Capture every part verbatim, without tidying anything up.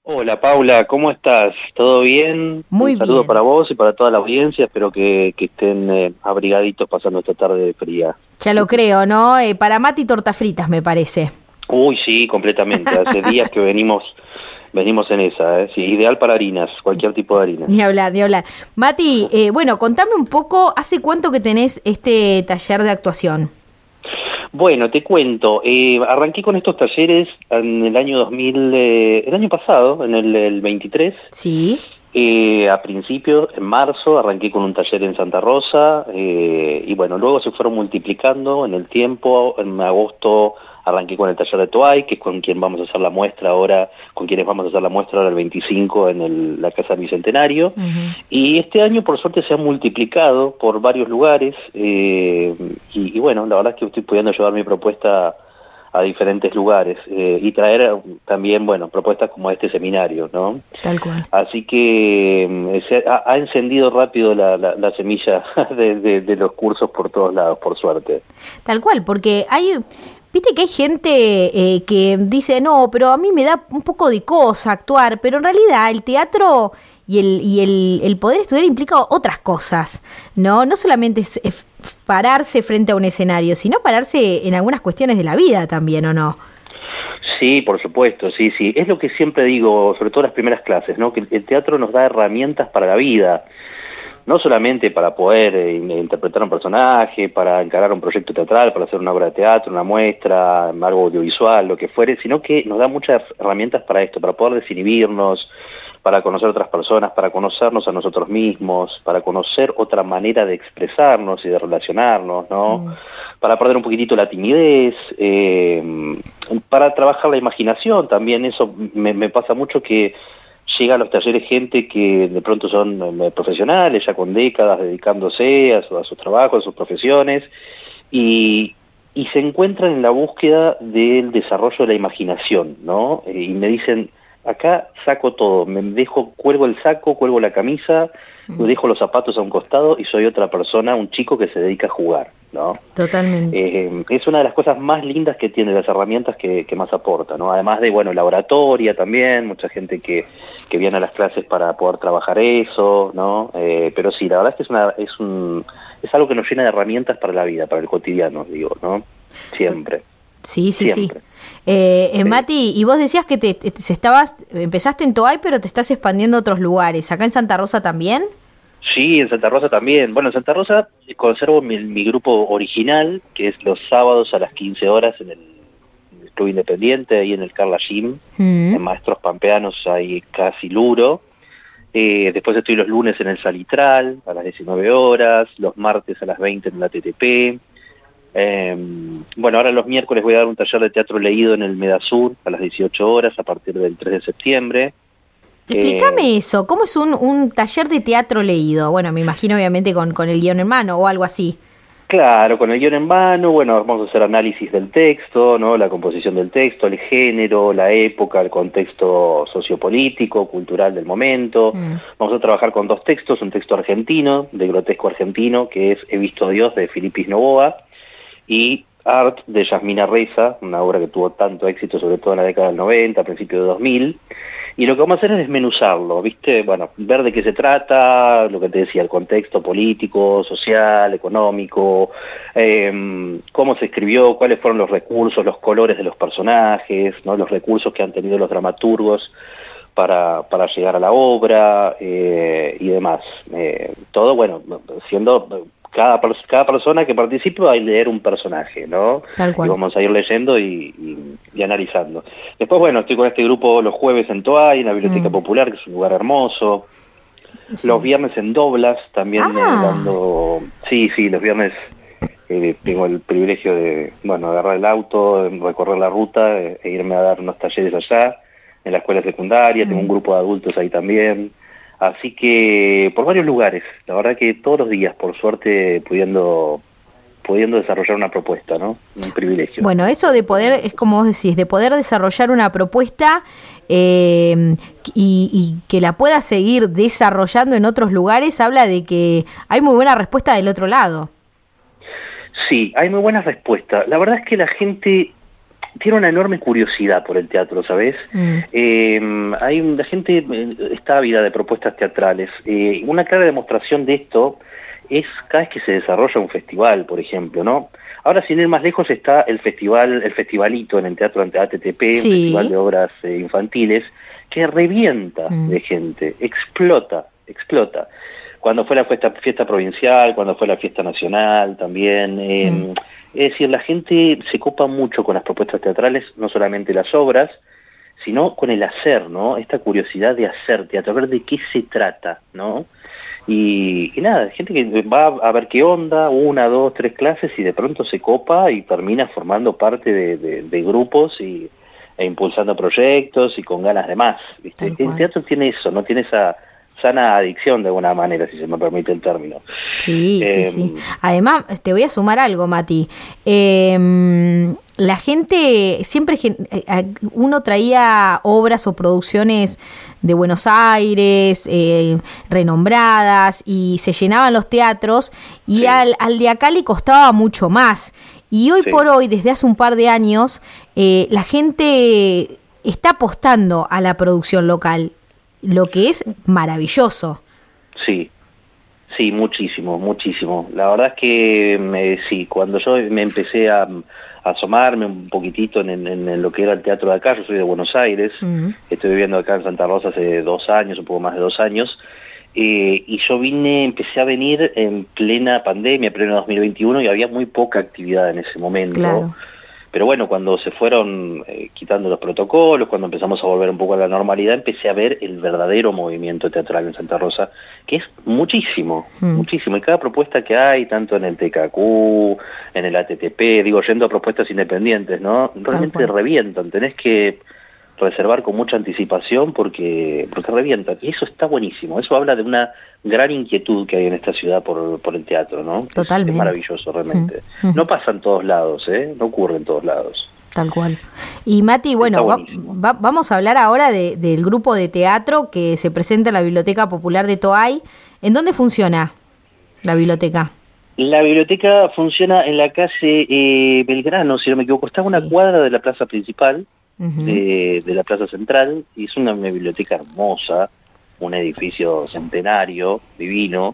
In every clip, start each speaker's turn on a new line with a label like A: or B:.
A: Hola Paula, ¿cómo estás? ¿Todo bien?
B: Muy
A: Un saludo
B: bien.
A: para vos y para toda la audiencia, espero que, que estén eh, abrigaditos pasando esta tarde fría.
B: Ya lo creo, ¿no? Eh, para Mati tortas fritas, me parece.
A: Uy, sí, completamente, hace días que venimos venimos en esa, ¿eh? Sí, ideal para harinas, cualquier tipo de harina.
B: Ni hablar, ni hablar. Mati, eh, bueno, contame un poco, ¿hace cuánto que tenés este taller de actuación?
A: Bueno, te cuento, eh, arranqué con estos talleres en el año dos mil, eh, el año pasado, en el, el veintitrés.
B: Sí.
A: Eh, a principios, en marzo, arranqué con un taller en Santa Rosa, eh, y bueno, luego se fueron multiplicando en el tiempo. En agosto arranqué con el taller de Toay, que es con quien vamos a hacer la muestra ahora, con quienes vamos a hacer la muestra ahora el veinticinco en el, la Casa del Bicentenario.
B: Uh-huh.
A: Y este año, por suerte, se ha multiplicado por varios lugares, eh, y, y bueno, la verdad es que estoy pudiendo llevar mi propuesta a diferentes lugares eh, y traer también, bueno, propuestas como este seminario, ¿no?
B: Tal cual.
A: Así que eh, se ha, ha encendido rápido la, la, la semilla de, de, de los cursos por todos lados, por suerte.
B: Tal cual, porque hay, viste que hay gente eh, que dice, no, pero a mí me da un poco de cosa actuar, pero en realidad el teatro y el, y el, el poder estudiar implica otras cosas, ¿no? No solamente es, es pararse frente a un escenario, sino pararse en algunas cuestiones de la vida también, ¿o no?
A: Sí, por supuesto, sí, sí. Es lo que siempre digo, sobre todo en las primeras clases, ¿no? Que el teatro nos da herramientas para la vida. No solamente para poder eh, interpretar un personaje, para encarar un proyecto teatral, para hacer una obra de teatro, una muestra, algo audiovisual, lo que fuere, sino que nos da muchas herramientas para esto, para poder desinhibirnos, para conocer a otras personas, para conocernos a nosotros mismos, para conocer otra manera de expresarnos y de relacionarnos, ¿no? Mm. Para perder un poquitito la timidez, eh, para trabajar la imaginación también. Eso me, me pasa mucho, que llega a los talleres gente que de pronto son eh, profesionales, ya con décadas dedicándose a, su, a sus trabajos, a sus profesiones, y, y se encuentran en la búsqueda del desarrollo de la imaginación, ¿no? Eh, y me dicen, acá saco todo, me dejo, cuelgo el saco, cuelgo la camisa, mm. dejo los zapatos a un costado y soy otra persona, un chico que se dedica a jugar, ¿no?
B: Totalmente.
A: Eh, es una de las cosas más lindas que tiene, las herramientas que, que más aporta, ¿no? Además de, bueno, la oratoria también, mucha gente que, que viene a las clases para poder trabajar eso, ¿no? Eh, pero sí, la verdad es que es, una, es, un, es algo que nos llena de herramientas para la vida, para el cotidiano, digo, ¿no? Siempre.
B: Sí, sí,
A: Siempre.
B: sí. Eh, eh,
A: sí.
B: Mati, y vos decías que te, te, te estabas, empezaste en Toay, pero te estás expandiendo a otros lugares. ¿Acá en Santa Rosa también?
A: Sí, en Santa Rosa también. Bueno, en Santa Rosa conservo mi, mi grupo original, que es los sábados a las quince horas en el, en el Club Independiente, ahí en el Carla Gym, mm. en Maestros Pampeanos, ahí casi Luro. Eh, después estoy los lunes en el Salitral, a las diecinueve horas, los martes a las veinte en la T T P. Eh, bueno, ahora los miércoles voy a dar un taller de teatro leído en el Medasur a las dieciocho horas a partir del tres de septiembre.
B: Explícame
A: eh,
B: eso, ¿cómo es un, un taller de teatro leído? Bueno, me imagino obviamente con, con el guión en mano o algo así.
A: Claro, con el guión en mano, bueno, vamos a hacer análisis del texto, ¿no? La composición del texto, el género, la época, el contexto sociopolítico, cultural del momento. Mm. Vamos a trabajar con dos textos, un texto argentino, de grotesco argentino, que es He visto a Dios, de Filipis Novoa, y Art, de Yasmina Reza, una obra que tuvo tanto éxito, sobre todo en la década del noventa, a principios de dos mil. Y lo que vamos a hacer es desmenuzarlo, ¿viste? Bueno, ver de qué se trata, lo que te decía, el contexto político, social, económico, eh, cómo se escribió, cuáles fueron los recursos, los colores de los personajes, ¿no? Los recursos que han tenido los dramaturgos para, para llegar a la obra, eh, y demás. Eh, todo, bueno, siendo... Cada, cada persona que participe va a leer un personaje, ¿no?
B: Tal cual.
A: Y vamos a ir leyendo y, y, y analizando. Después, bueno, estoy con este grupo los jueves en Toay, en la Biblioteca mm. Popular, que es un lugar hermoso. Sí. Los viernes en Doblas, también ah. eh, dando... Sí, sí, los viernes eh, tengo el privilegio de, bueno, agarrar el auto, recorrer la ruta eh, e irme a dar unos talleres allá, en la escuela secundaria, mm. tengo un grupo de adultos ahí también. Así que por varios lugares, la verdad que todos los días, por suerte, pudiendo pudiendo desarrollar una propuesta, ¿no? Un privilegio.
B: Bueno, eso de poder, es como vos decís, de poder desarrollar una propuesta eh, y, y que la pueda seguir desarrollando en otros lugares, habla de que hay muy buena respuesta del otro lado.
A: Sí, hay muy buena respuesta. La verdad es que la gente tiene una enorme curiosidad por el teatro, ¿sabes? Mm. Eh, hay la gente está ávida de propuestas teatrales. Eh, una clara demostración de esto es cada vez que se desarrolla un festival, por ejemplo, ¿no? Ahora, sin ir más lejos, está el festival, el festivalito en el Teatro A T T P, sí. Un festival de obras eh, infantiles, que revienta mm. de gente, explota, explota. Cuando fue la fiesta, fiesta provincial, cuando fue la fiesta nacional también. Eh, mm. Es decir, la gente se copa mucho con las propuestas teatrales, no solamente las obras, sino con el hacer, ¿no? Esta curiosidad de hacer teatro, a ver de qué se trata, ¿no? Y, y nada, gente que va a ver qué onda, una, dos, tres clases, y de pronto se copa y termina formando parte de, de, de grupos y, e impulsando proyectos y con ganas de más, ¿viste? El teatro tiene eso, no tiene esa sana adicción de alguna manera, si se me permite el término.
B: Sí, eh, sí, sí. Además, te voy a sumar algo, Mati. Eh, la gente, siempre uno traía obras o producciones de Buenos Aires, eh, renombradas, y se llenaban los teatros, y sí. al, al de acá le costaba mucho más. Y hoy sí. por hoy, desde hace un par de años, eh, la gente está apostando a la producción local, lo que es maravilloso.
A: Sí, sí, muchísimo, muchísimo. La verdad es que me, sí, cuando yo me empecé a, a asomarme un poquitito en, en, en lo que era el teatro de acá, yo soy de Buenos Aires, uh-huh. estoy viviendo acá en Santa Rosa hace dos años, un poco más de dos años, eh, y yo vine, empecé a venir en plena pandemia, pleno dos mil veintiuno, y había muy poca actividad en ese momento.
B: Claro.
A: Pero bueno, cuando se fueron eh, quitando los protocolos, cuando empezamos a volver un poco a la normalidad, empecé a ver el verdadero movimiento teatral en Santa Rosa, que es muchísimo, mm. muchísimo. Y cada propuesta que hay, tanto en el T K Q, en el A T T P, digo, yendo a propuestas independientes, ¿no? Realmente ah, bueno. revientan, tenés que reservar con mucha anticipación porque porque revientan. Y eso está buenísimo, eso habla de una gran inquietud que hay en esta ciudad por, por el teatro, ¿no?
B: Totalmente.
A: Es, es maravilloso realmente. Mm. No pasa en todos lados, ¿eh? No ocurre en todos lados.
B: Tal cual. Y Mati, bueno, va, va, vamos a hablar ahora de, del grupo de teatro que se presenta en la Biblioteca Popular de Toay. ¿En dónde funciona la biblioteca?
A: La biblioteca funciona en la calle eh, Belgrano, si no me equivoco. Está a una sí. cuadra de la plaza principal, uh-huh. de, de la plaza central, y es una, una biblioteca hermosa, un edificio centenario, divino,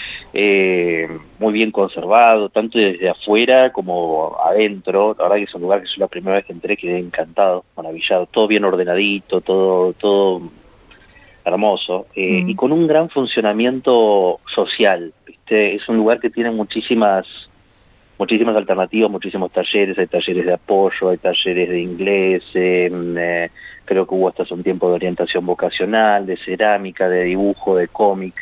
A: eh, muy bien conservado, tanto desde afuera como adentro. La verdad que es un lugar que es la primera vez que entré, quedé encantado, maravillado, todo bien ordenadito, todo todo hermoso, eh, mm. y con un gran funcionamiento social, ¿viste? Es un lugar que tiene muchísimas muchísimas alternativas, muchísimos talleres, hay talleres de apoyo, hay talleres de inglés, eh, eh, creo que hubo hasta hace un tiempo de orientación vocacional, de cerámica, de dibujo, de cómic,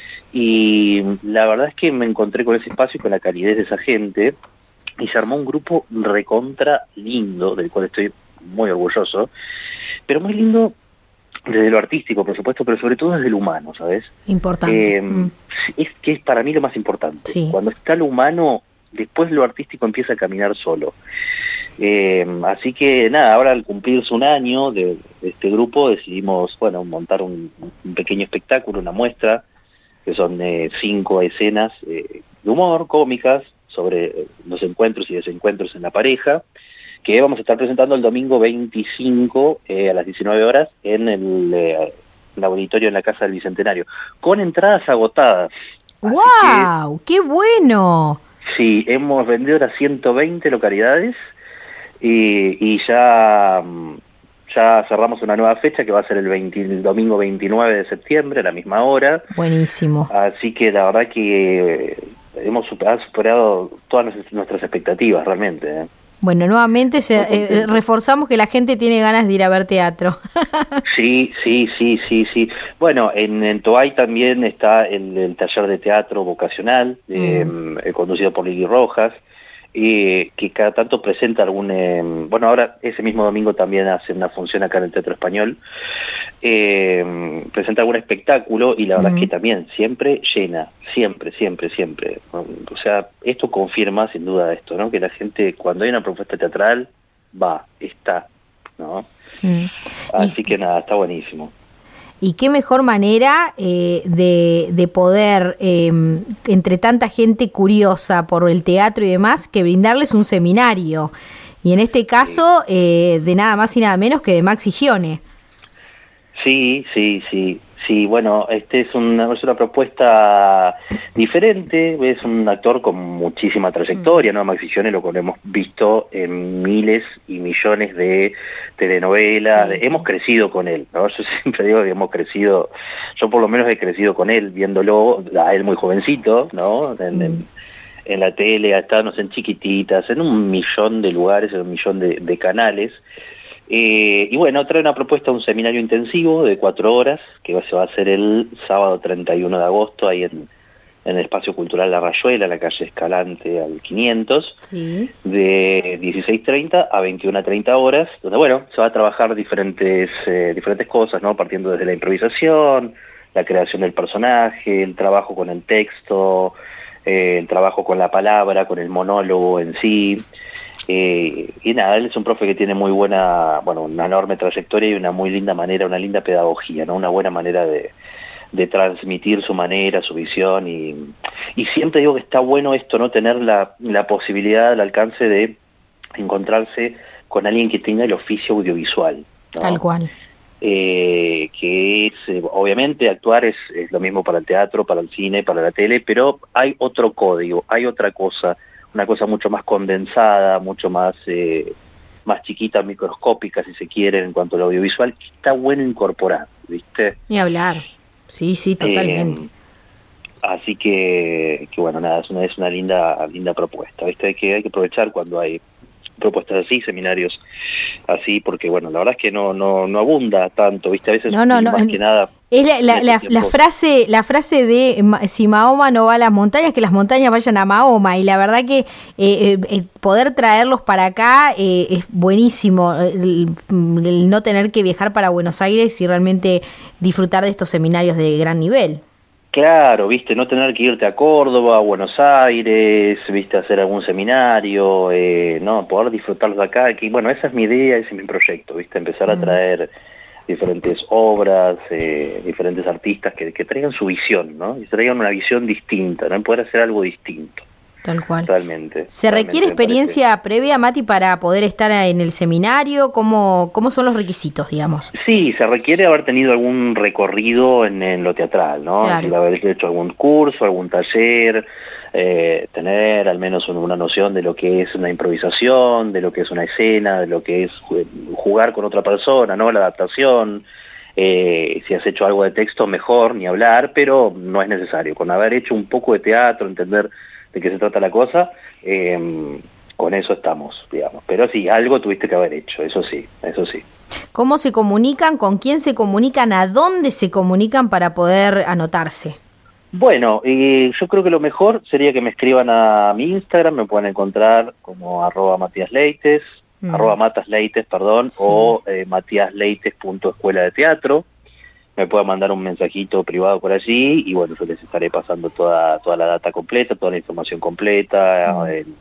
A: y la verdad es que me encontré con ese espacio y con la calidez de esa gente, y se armó un grupo recontra lindo, del cual estoy muy orgulloso, pero muy lindo desde lo artístico, por supuesto, pero sobre todo desde lo humano, ¿sabes?
B: Importante.
A: Eh, mm. Es que es para mí lo más importante.
B: Sí.
A: Cuando está lo humano, después lo artístico empieza a caminar solo. Eh, así que nada, ahora al cumplirse un año de, de este grupo decidimos, bueno, montar un, un pequeño espectáculo, una muestra, que son eh, cinco escenas eh, de humor, cómicas, sobre eh, los encuentros y desencuentros en la pareja, que vamos a estar presentando el domingo veinticinco eh, a las diecinueve horas en el, eh, el auditorio en la Casa del Bicentenario, con entradas agotadas.
B: ¡Wow! Que, ¡qué bueno!
A: Sí, hemos vendido las ciento veinte localidades y, y ya, ya cerramos una nueva fecha que va a ser el, veinte, el domingo veintinueve de septiembre a la misma hora.
B: Buenísimo.
A: Así que la verdad que hemos superado, superado todas nuestras expectativas realmente, ¿eh?
B: Bueno, nuevamente se, eh, reforzamos que la gente tiene ganas de ir a ver teatro.
A: Sí, sí, sí, sí, sí. Bueno, en, en Toay también está el, el taller de teatro vocacional, eh, mm. eh, conducido por Lili Rojas, eh, que cada tanto presenta algún... Eh, bueno, ahora ese mismo domingo también hace una función acá en el Teatro Español, eh, presenta algún espectáculo y la verdad mm. es que también siempre llena, siempre, siempre, siempre. O sea, esto confirma sin duda esto, ¿no? Que la gente cuando hay una propuesta teatral va, está, ¿no? Mm. Así y, que nada, está buenísimo.
B: Y qué mejor manera eh, de, de poder, eh, entre tanta gente curiosa por el teatro y demás, que brindarles un seminario. Y en este caso, sí. eh, de nada más y nada menos que de Maxi Gione.
A: Sí, sí, sí. Sí, bueno, este es una, es una propuesta diferente, es un actor con muchísima trayectoria, ¿no? Maxi Gione lo hemos visto en miles y millones de telenovelas, sí, de, sí. hemos crecido con él, ¿no? Yo siempre digo que hemos crecido, yo por lo menos he crecido con él, viéndolo, a él muy jovencito, ¿no? En, mm. en, en la tele, estábamos en Chiquititas, en un millón de lugares, en un millón de, de canales. Eh, y bueno, trae una propuesta, un seminario intensivo de cuatro horas, que se va a hacer el sábado treinta y uno de agosto, ahí en, en el Espacio Cultural La Rayuela, en la calle Escalante al quinientos, sí. de dieciséis treinta a veintiuna treinta horas, donde bueno, se va a trabajar diferentes, eh, diferentes cosas, ¿no? Partiendo desde la improvisación, la creación del personaje, el trabajo con el texto, eh, el trabajo con la palabra, con el monólogo en sí. Eh, y nada, él es un profe que tiene muy buena, bueno, una enorme trayectoria y una muy linda manera, una linda pedagogía, ¿no? Una buena manera de, de transmitir su manera, su visión, y, y siempre digo que está bueno esto, ¿no? Tener la, la posibilidad, el alcance de encontrarse con alguien que tenga el oficio audiovisual, ¿no?
B: Tal cual.
A: Eh, que es, eh, obviamente actuar es, es lo mismo para el teatro, para el cine, para la tele, pero hay otro código, hay otra cosa, una cosa mucho más condensada, mucho más eh, más chiquita, microscópica, si se quiere, en cuanto al audiovisual, que está bueno incorporar, ¿viste?
B: Ni hablar, sí, sí, totalmente.
A: Eh, así que, que bueno, nada, es una, es una linda linda propuesta, ¿viste? Hay que, hay que aprovechar cuando hay propuestas así, seminarios así, porque bueno, la verdad es que no no no abunda tanto, ¿viste? A veces
B: no, no, no,
A: más que nada...
B: Es la, la, la, la frase la frase de si Mahoma no va a las montañas, que las montañas vayan a Mahoma, y la verdad que eh, eh, poder traerlos para acá eh, es buenísimo, el, el no tener que viajar para Buenos Aires y realmente disfrutar de estos seminarios de gran nivel.
A: Claro, viste, no tener que irte a Córdoba, a Buenos Aires, viste, hacer algún seminario, eh, no, poder disfrutarlos de acá, que bueno, esa es mi idea, ese es mi proyecto, viste, empezar mm. a traer diferentes obras, eh, diferentes artistas que, que traigan su visión, ¿no? Y traigan una visión distinta, ¿no? Poder hacer algo distinto.
B: Tal cual.
A: Realmente.
B: ¿Se
A: realmente
B: requiere experiencia previa, Mati, para poder estar en el seminario? ¿Cómo, cómo son los requisitos, digamos?
A: Sí, se requiere haber tenido algún recorrido en, en lo teatral, ¿no?
B: Claro.
A: Haber hecho algún curso, algún taller, eh, tener al menos una noción de lo que es una improvisación, de lo que es una escena, de lo que es jugar con otra persona, ¿no? La adaptación. Eh, si has hecho algo de texto, mejor, ni hablar, pero no es necesario. Con haber hecho un poco de teatro, entender de qué se trata la cosa, eh, con eso estamos, digamos. Pero sí, algo tuviste que haber hecho, eso sí, eso sí.
B: ¿Cómo se comunican? ¿Con quién se comunican? ¿A dónde se comunican para poder anotarse?
A: Bueno, eh, yo creo que lo mejor sería que me escriban a mi Instagram, me pueden encontrar como arroba Matías Leites, mm. arroba Matas Leites, perdón, sí. o eh, matíasleites punto escuela de teatro. Me pueda mandar un mensajito privado por allí y bueno, yo les estaré pasando toda toda la data completa, toda la información completa mm. eh,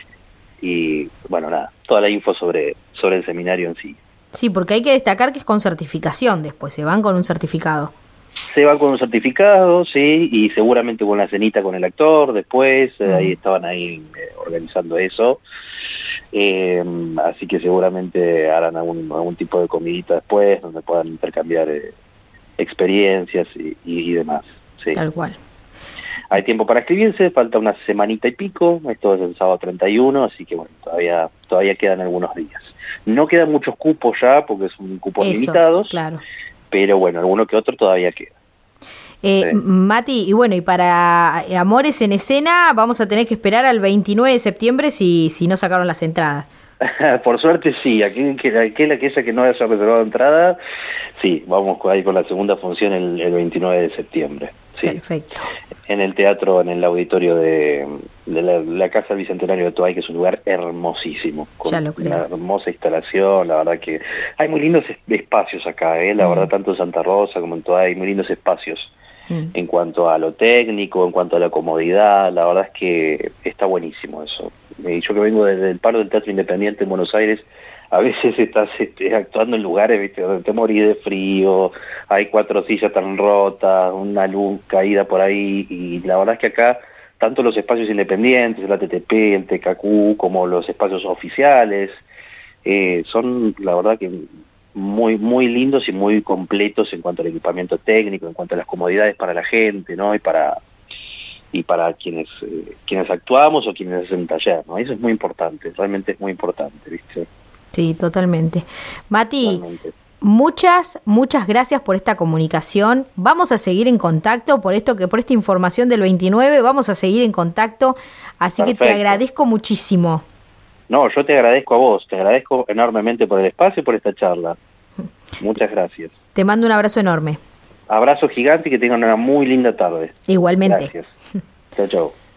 A: y bueno, nada, toda la info sobre, sobre el seminario en sí.
B: Sí, porque hay que destacar que es con certificación después, se van con un certificado.
A: Se van con un certificado, sí, y seguramente con la cenita con el actor después, mm. eh, ahí estaban ahí eh, organizando eso. Eh, así que seguramente harán algún, algún tipo de comidita después donde puedan intercambiar eh, experiencias y, y, y demás. Sí.
B: Tal cual.
A: Hay tiempo para inscribirse, falta una semanita y pico, esto es el sábado treinta y uno, así que bueno, todavía todavía quedan algunos días. No quedan muchos cupos ya, porque son cupos Eso, limitados,
B: claro.
A: pero bueno, alguno que otro todavía queda.
B: Eh, sí. Mati, y bueno, y para Amores en Escena vamos a tener que esperar al veintinueve de septiembre si, si no sacaron las entradas.
A: Por suerte sí, aquel, aquel, aquella que no haya reservado entrada, sí, vamos ahí con la segunda función el, el veintinueve de septiembre. Sí.
B: Perfecto.
A: En el teatro, en el auditorio de, de la, la Casa del Bicentenario de Toay, que es un lugar hermosísimo, con
B: ya lo creo.
A: Una hermosa instalación, la verdad que hay muy lindos espacios acá, ¿eh? La mm. verdad, tanto en Santa Rosa como en Toay, hay muy lindos espacios. Mm. En cuanto a lo técnico, en cuanto a la comodidad, la verdad es que está buenísimo eso. Y yo que vengo desde el palo del Teatro Independiente en Buenos Aires, a veces estás este, actuando en lugares, ¿viste?, donde te morís de frío, hay cuatro sillas tan rotas, una luz caída por ahí, y la verdad es que acá, tanto los espacios independientes, el A T T P, el T K Q, como los espacios oficiales, eh, son la verdad que muy muy lindos y muy completos en cuanto al equipamiento técnico, en cuanto a las comodidades para la gente, ¿no? Y para y para quienes eh, quienes actuamos o quienes hacen taller, ¿no? Eso es muy importante, realmente es muy importante, ¿viste?
B: Sí, totalmente. Mati,
A: Realmente.
B: muchas, muchas gracias por esta comunicación. Vamos a seguir en contacto por esto que por esta información del veintinueve, vamos a seguir en contacto, así
A: Perfecto.
B: que te agradezco muchísimo.
A: No, yo te agradezco a vos, te agradezco enormemente por el espacio y por esta charla. Muchas gracias.
B: Te mando un abrazo enorme.
A: Abrazo gigante y que tengan una muy linda tarde.
B: Igualmente.
A: Gracias. Chao, chao.